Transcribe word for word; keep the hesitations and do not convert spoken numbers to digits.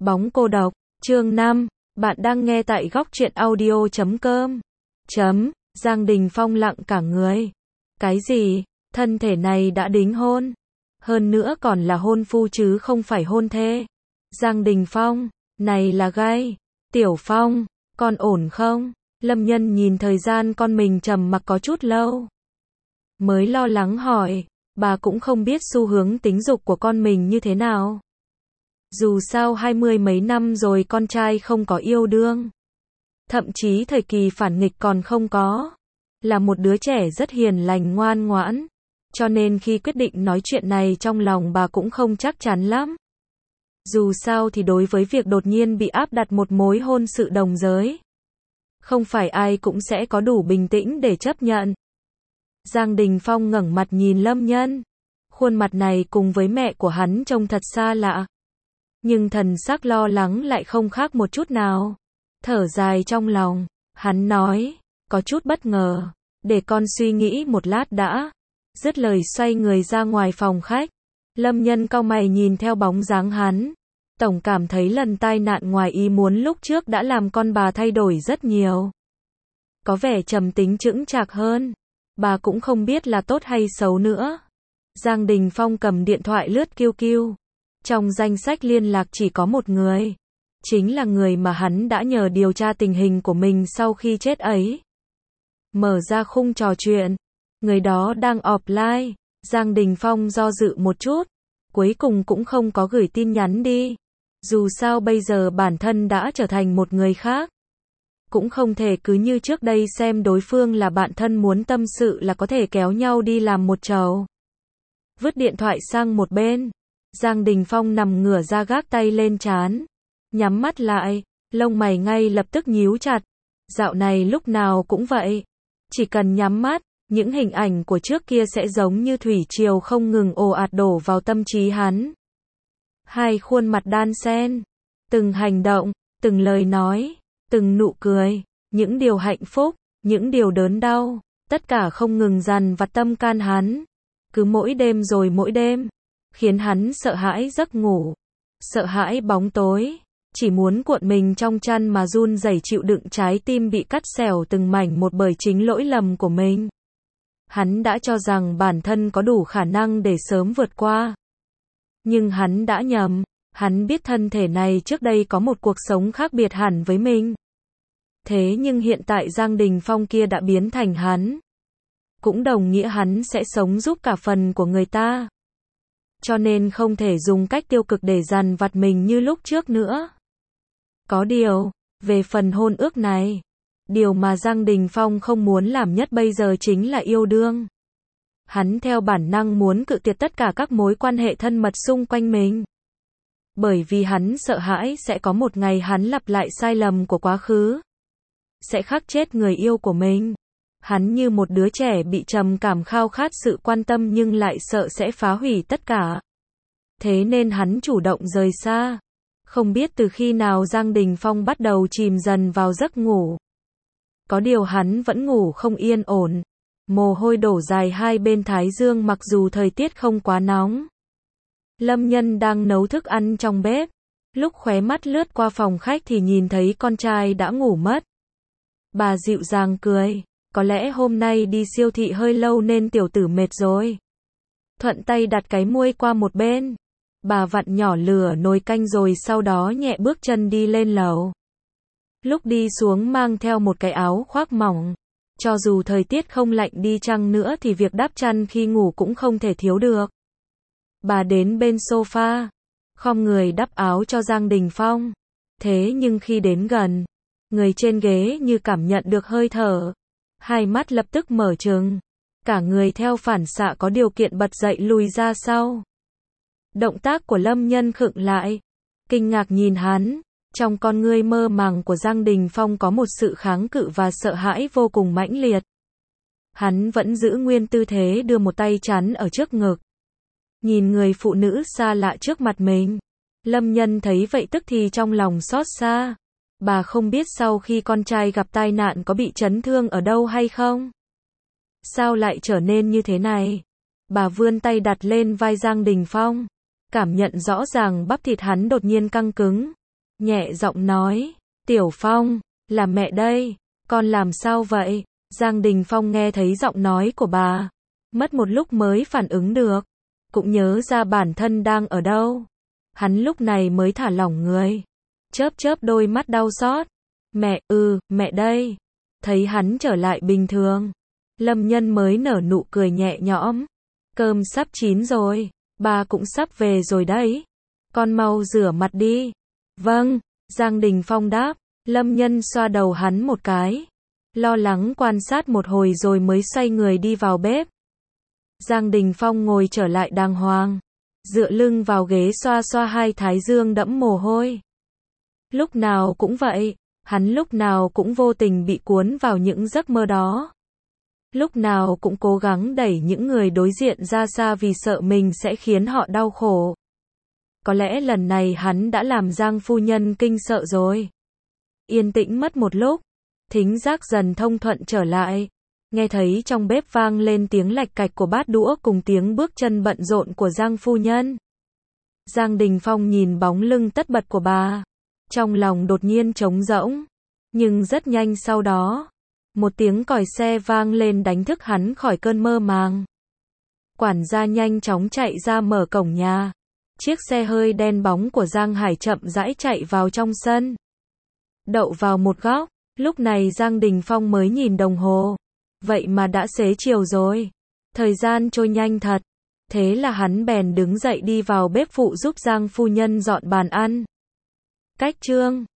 Bóng cô độc, chương năm, bạn đang nghe tại góc truyện audio chấm com. Chấm, Giang Đình Phong lặng cả người. Cái gì? Thân thể này đã đính hôn? Hơn nữa còn là hôn phu chứ không phải hôn thê. Giang Đình Phong, này là gay. Tiểu Phong, con ổn không? Lâm Nhân nhìn thời gian con mình trầm mặc có chút lâu. Mới lo lắng hỏi, bà cũng không biết xu hướng tính dục của con mình như thế nào. Dù sao hai mươi mấy năm rồi con trai không có yêu đương. Thậm chí thời kỳ phản nghịch còn không có. Là một đứa trẻ rất hiền lành ngoan ngoãn. Cho nên khi quyết định nói chuyện này trong lòng bà cũng không chắc chắn lắm. Dù sao thì đối với việc đột nhiên bị áp đặt một mối hôn sự đồng giới, không phải ai cũng sẽ có đủ bình tĩnh để chấp nhận. Giang Đình Phong ngẩng mặt nhìn Lâm Nhân. Khuôn mặt này cùng với mẹ của hắn trông thật xa lạ. Nhưng thần sắc lo lắng lại không khác một chút nào. Thở dài trong lòng, hắn nói, có chút bất ngờ, để con suy nghĩ một lát đã. Dứt lời xoay người ra ngoài phòng khách. Lâm Nhân cau mày nhìn theo bóng dáng hắn. Tổng cảm thấy lần tai nạn ngoài ý muốn lúc trước đã làm con bà thay đổi rất nhiều. Có vẻ trầm tính chững chạc hơn. Bà cũng không biết là tốt hay xấu nữa. Giang Đình Phong cầm điện thoại lướt kiu kiu. Trong danh sách liên lạc chỉ có một người. Chính là người mà hắn đã nhờ điều tra tình hình của mình sau khi chết ấy. Mở ra khung trò chuyện. Người đó đang offline. Giang Đình Phong do dự một chút. Cuối cùng cũng không có gửi tin nhắn đi. Dù sao bây giờ bản thân đã trở thành một người khác. Cũng không thể cứ như trước đây xem đối phương là bạn thân muốn tâm sự là có thể kéo nhau đi làm một chầu. Vứt điện thoại sang một bên. Giang Đình Phong nằm ngửa ra gác tay lên trán. Nhắm mắt lại, lông mày ngay lập tức nhíu chặt. Dạo này lúc nào cũng vậy. Chỉ cần nhắm mắt, những hình ảnh của trước kia sẽ giống như thủy triều không ngừng ồ ạt đổ vào tâm trí hắn. Hai khuôn mặt đan xen. Từng hành động, từng lời nói, từng nụ cười, những điều hạnh phúc, những điều đớn đau, tất cả không ngừng dằn vặt tâm can hắn. Cứ mỗi đêm rồi mỗi đêm, khiến hắn sợ hãi giấc ngủ, sợ hãi bóng tối, chỉ muốn cuộn mình trong chăn mà run rẩy chịu đựng trái tim bị cắt xẻo từng mảnh một bởi chính lỗi lầm của mình. Hắn đã cho rằng bản thân có đủ khả năng để sớm vượt qua. Nhưng hắn đã nhầm, hắn biết thân thể này trước đây có một cuộc sống khác biệt hẳn với mình. Thế nhưng hiện tại Giang Đình Phong kia đã biến thành hắn. Cũng đồng nghĩa hắn sẽ sống giúp cả phần của người ta. Cho nên không thể dùng cách tiêu cực để dằn vặt mình như lúc trước nữa. Có điều, về phần hôn ước này, điều mà Giang Đình Phong không muốn làm nhất bây giờ chính là yêu đương. Hắn theo bản năng muốn cự tuyệt tất cả các mối quan hệ thân mật xung quanh mình. Bởi vì hắn sợ hãi sẽ có một ngày hắn lặp lại sai lầm của quá khứ. Sẽ khắc chết người yêu của mình. Hắn như một đứa trẻ bị trầm cảm khao khát sự quan tâm nhưng lại sợ sẽ phá hủy tất cả. Thế nên hắn chủ động rời xa. Không biết từ khi nào Giang Đình Phong bắt đầu chìm dần vào giấc ngủ. Có điều hắn vẫn ngủ không yên ổn. Mồ hôi đổ dài hai bên thái dương mặc dù thời tiết không quá nóng. Lâm Nhân đang nấu thức ăn trong bếp. Lúc khóe mắt lướt qua phòng khách thì nhìn thấy con trai đã ngủ mất. Bà dịu dàng cười. Có lẽ hôm nay đi siêu thị hơi lâu nên tiểu tử mệt rồi. Thuận tay đặt cái muôi qua một bên. Bà vặn nhỏ lửa nồi canh rồi sau đó nhẹ bước chân đi lên lầu. Lúc đi xuống mang theo một cái áo khoác mỏng. Cho dù thời tiết không lạnh đi chăng nữa thì việc đắp chăn khi ngủ cũng không thể thiếu được. Bà đến bên sofa, khom người đắp áo cho Giang Đình Phong. Thế nhưng khi đến gần, người trên ghế như cảm nhận được hơi thở. Hai mắt lập tức mở trừng. Cả người theo phản xạ có điều kiện bật dậy lùi ra sau. Động tác của Lâm Nhân khựng lại. Kinh ngạc nhìn hắn. Trong con ngươi mơ màng của Giang Đình Phong có một sự kháng cự và sợ hãi vô cùng mãnh liệt. Hắn vẫn giữ nguyên tư thế đưa một tay chắn ở trước ngực. Nhìn người phụ nữ xa lạ trước mặt mình. Lâm Nhân thấy vậy tức thì trong lòng xót xa. Bà không biết sau khi con trai gặp tai nạn có bị chấn thương ở đâu hay không? Sao lại trở nên như thế này? Bà vươn tay đặt lên vai Giang Đình Phong. Cảm nhận rõ ràng bắp thịt hắn đột nhiên căng cứng. nhẹ giọng nói, Tiểu Phong, là mẹ đây, con làm sao vậy? Giang Đình Phong nghe thấy giọng nói của bà, mất một lúc mới phản ứng được, cũng nhớ ra bản thân đang ở đâu. Hắn lúc này mới thả lỏng người, chớp chớp đôi mắt đau xót. Mẹ, ừ, mẹ đây. Thấy hắn trở lại bình thường, Lâm Nhân mới nở nụ cười nhẹ nhõm. Cơm sắp chín rồi, bà cũng sắp về rồi đấy. Con mau rửa mặt đi. Vâng, Giang Đình Phong đáp. Lâm Nhân xoa đầu hắn một cái, lo lắng quan sát một hồi rồi mới xoay người đi vào bếp. Giang Đình Phong ngồi trở lại đàng hoàng, dựa lưng vào ghế xoa xoa hai thái dương đẫm mồ hôi. Lúc nào cũng vậy, hắn lúc nào cũng vô tình bị cuốn vào những giấc mơ đó. Lúc nào cũng cố gắng đẩy những người đối diện ra xa vì sợ mình sẽ khiến họ đau khổ. Có lẽ lần này hắn đã làm Giang phu nhân kinh sợ rồi. Yên tĩnh mất một lúc, thính giác dần thông thuận trở lại. Nghe thấy trong bếp vang lên tiếng lạch cạch của bát đũa cùng tiếng bước chân bận rộn của Giang phu nhân. Giang Đình Phong nhìn bóng lưng tất bật của bà, trong lòng đột nhiên trống rỗng. Nhưng rất nhanh sau đó, một tiếng còi xe vang lên đánh thức hắn khỏi cơn mơ màng. Quản gia nhanh chóng chạy ra mở cổng nhà. Chiếc xe hơi đen bóng của Giang Hải chậm rãi chạy vào trong sân, đậu vào một góc. Lúc này Giang Đình Phong mới nhìn đồng hồ. Vậy mà đã xế chiều rồi. Thời gian trôi nhanh thật. Thế là hắn bèn đứng dậy đi vào bếp phụ giúp Giang phu nhân dọn bàn ăn. Cách chương